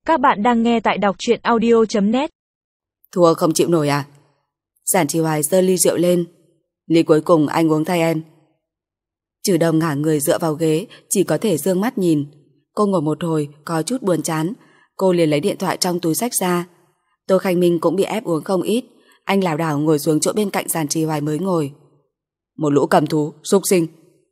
Các bạn đang nghe tại đọc truyện audio.net. Thua không chịu nổi à? Giản Trì Hoài giơ ly rượu lên. Ly cuối cùng anh uống thay em. Trừ Đồng ngả người dựa vào ghế, chỉ có thể dương mắt nhìn. Cô ngồi một hồi, có chút buồn chán. Cô liền lấy điện thoại trong túi xách ra. Tô Khanh Minh cũng bị ép uống không ít. Anh lảo đảo ngồi xuống chỗ bên cạnh Giản Trì Hoài mới ngồi. Một lũ cầm thú, súc sinh.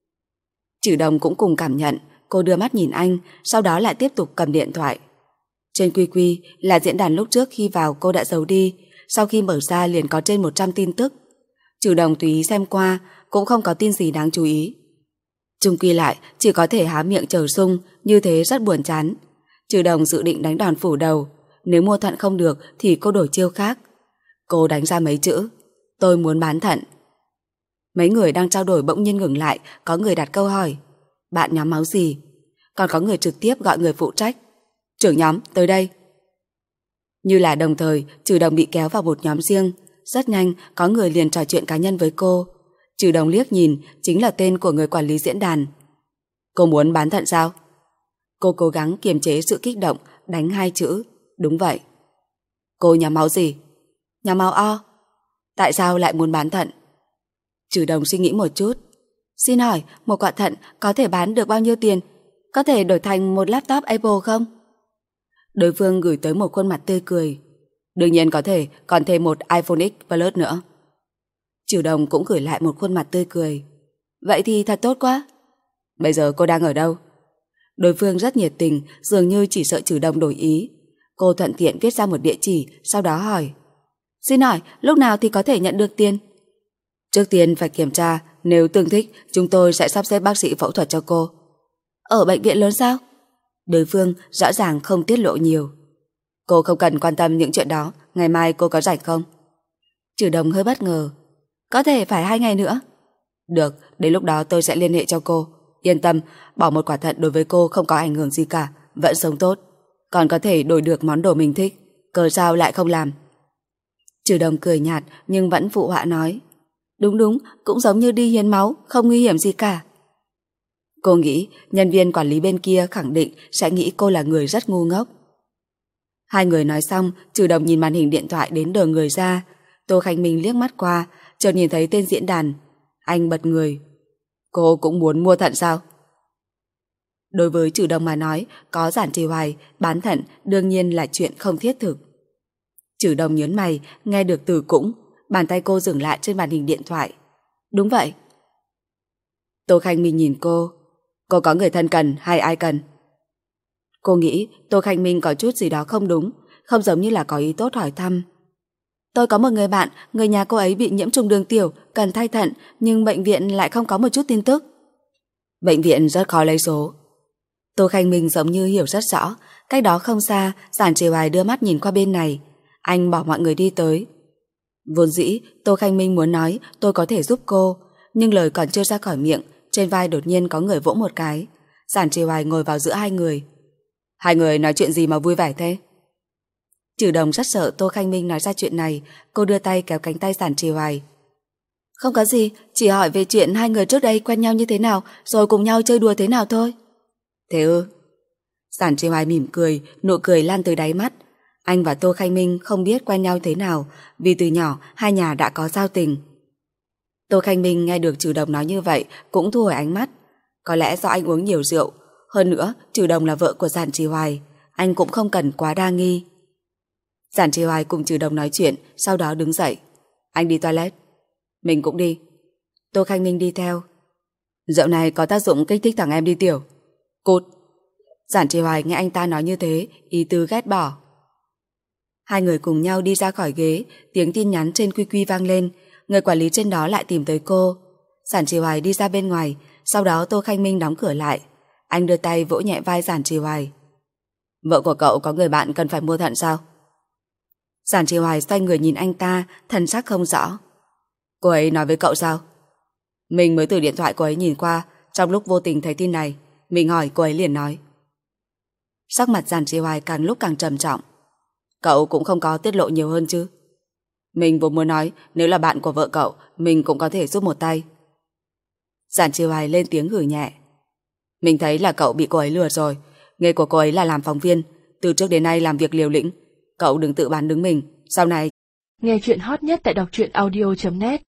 Trừ Đồng cũng cùng cảm nhận. Cô đưa mắt nhìn anh, sau đó lại tiếp tục cầm điện thoại. Trên QQ là diễn đàn lúc trước khi vào cô đã giấu đi, sau khi mở ra liền có trên 100 tin tức. Trừ Đồng tùy ý xem qua, cũng không có tin gì đáng chú ý. Chung quy lại, chỉ có thể há miệng chờ sung, như thế rất buồn chán. Trừ Đồng dự định đánh đòn phủ đầu, nếu mua thận không được thì cô đổi chiêu khác. Cô đánh ra mấy chữ: tôi muốn bán thận. Mấy người đang trao đổi bỗng nhiên ngừng lại, có người đặt câu hỏi: bạn nhóm máu gì? Còn có người trực tiếp gọi người phụ trách: trưởng nhóm, tới đây. Như là đồng thời, Trừ Đồng bị kéo vào một nhóm riêng. Rất nhanh, có người liền trò chuyện cá nhân với cô. Trừ Đồng liếc nhìn, chính là tên của người quản lý diễn đàn. Cô muốn bán thận sao? Cô cố gắng kiềm chế sự kích động, đánh 2 chữ: đúng vậy. Cô nhóm máu gì? Nhóm máu O. Tại sao lại muốn bán thận? Trừ Đồng suy nghĩ một chút. Xin hỏi, một quả thận có thể bán được bao nhiêu tiền? Có thể đổi thành một laptop Apple không? Đối phương gửi tới một khuôn mặt tươi cười. Đương nhiên có thể, còn thêm một iPhone X Plus nữa. Trừ Đồng cũng gửi lại một khuôn mặt tươi cười. Vậy thì thật tốt quá. Bây giờ cô đang ở đâu? Đối phương rất nhiệt tình, dường như chỉ sợ Trừ Đồng đổi ý. Cô thuận tiện viết ra một địa chỉ, sau đó hỏi: xin hỏi, lúc nào thì có thể nhận được tiền? Trước tiên phải kiểm tra, nếu tương thích, chúng tôi sẽ sắp xếp bác sĩ phẫu thuật cho cô. Ở bệnh viện lớn sao? Đối phương rõ ràng không tiết lộ nhiều. Cô không cần quan tâm những chuyện đó, ngày mai cô có rảnh không? Trừ Đồng hơi bất ngờ. Có thể phải 2 ngày nữa. Được, đến lúc đó tôi sẽ liên hệ cho cô. Yên tâm, bỏ một quả thận đối với cô không có ảnh hưởng gì cả, vẫn sống tốt. Còn có thể đổi được món đồ mình thích, cớ sao lại không làm? Trừ Đồng cười nhạt nhưng vẫn phụ họa nói: đúng, cũng giống như đi hiến máu, không nguy hiểm gì cả. Cô nghĩ nhân viên quản lý bên kia khẳng định sẽ nghĩ cô là người rất ngu ngốc. Hai người nói xong, Trừ Đồng nhìn màn hình điện thoại đến đờ người ra. Tô Khanh Minh liếc mắt qua, chợt nhìn thấy tên diễn đàn. Anh bật người. Cô cũng muốn mua thận sao? Đối với Trừ Đồng mà nói, có Giản Trì Hoài, bán thận đương nhiên là chuyện không thiết thực. Trừ Đồng nhớn mày, nghe được từ cũng, bàn tay cô dừng lại trên màn hình điện thoại. Đúng vậy. Tô Khanh Minh nhìn cô. Cô có người thân cần hay ai cần? Cô nghĩ Tô Khanh Minh có chút gì đó không đúng, không giống như là có ý tốt hỏi thăm. Tôi có một người bạn, người nhà cô ấy bị nhiễm trùng đường tiểu, cần thay thận, nhưng bệnh viện lại không có một chút tin tức. Bệnh viện rất khó lấy số. Tô Khanh Minh giống như hiểu rất rõ. Cách đó không xa, Giản Trì Hoài đưa mắt nhìn qua bên này. Anh bỏ mọi người đi tới. Vốn dĩ Tô Khanh Minh muốn nói tôi có thể giúp cô, nhưng lời còn chưa ra khỏi miệng, trên vai đột nhiên có người vỗ một cái. Giản Trì Hoài ngồi vào giữa hai người. Hai người nói chuyện gì mà vui vẻ thế? Trừ Đồng rất sợ Tô Khanh Minh nói ra chuyện này. Cô đưa tay kéo cánh tay Giản Trì Hoài. Không có gì, chỉ hỏi về chuyện hai người trước đây quen nhau như thế nào, rồi cùng nhau chơi đùa thế nào thôi. Thế ư? Giản Trì Hoài mỉm cười, nụ cười lan từ đáy mắt. Anh và Tô Khanh Minh không biết quen nhau thế nào, vì từ nhỏ hai nhà đã có giao tình. Tô Khanh Minh nghe được Trừ Đồng nói như vậy cũng thu hồi ánh mắt. Có lẽ do anh uống nhiều rượu. Hơn nữa, Trừ Đồng là vợ của Giản Trì Hoài, anh cũng không cần quá đa nghi. Giản Trì Hoài cùng Trừ Đồng nói chuyện, sau đó đứng dậy. Anh đi toilet. Mình cũng đi. Tô Khanh Minh đi theo. Rượu này có tác dụng kích thích thằng em đi tiểu. Cút. Giản Trì Hoài nghe anh ta nói như thế, ý tứ ghét bỏ. Hai người cùng nhau đi ra khỏi ghế, tiếng tin nhắn trên QQ vang lên. Người quản lý trên đó lại tìm tới cô. Giản Trì Hoài đi ra bên ngoài, sau đó Tô Khanh Minh đóng cửa lại. Anh đưa tay vỗ nhẹ vai Giản Trì Hoài. Vợ của cậu có người bạn cần phải mua thận sao? Giản Trì Hoài xoay người nhìn anh ta, thần sắc không rõ. Cô ấy nói với cậu sao? Mình mới từ điện thoại cô ấy nhìn qua, trong lúc vô tình thấy tin này, mình hỏi cô ấy liền nói. Sắc mặt Giản Trì Hoài càng lúc càng trầm trọng. Cậu cũng không có tiết lộ nhiều hơn chứ? Mình vốn muốn nói nếu là bạn của vợ cậu, mình cũng có thể giúp một tay. Giản Trì Hoài lên tiếng gửi nhẹ. Mình thấy là cậu bị cô ấy lừa rồi. Nghề của cô ấy là làm phóng viên, từ trước đến nay làm việc liều lĩnh. Cậu đừng tự bán đứng mình. Sau này... Nghe chuyện hot nhất tại đọc truyện audio.net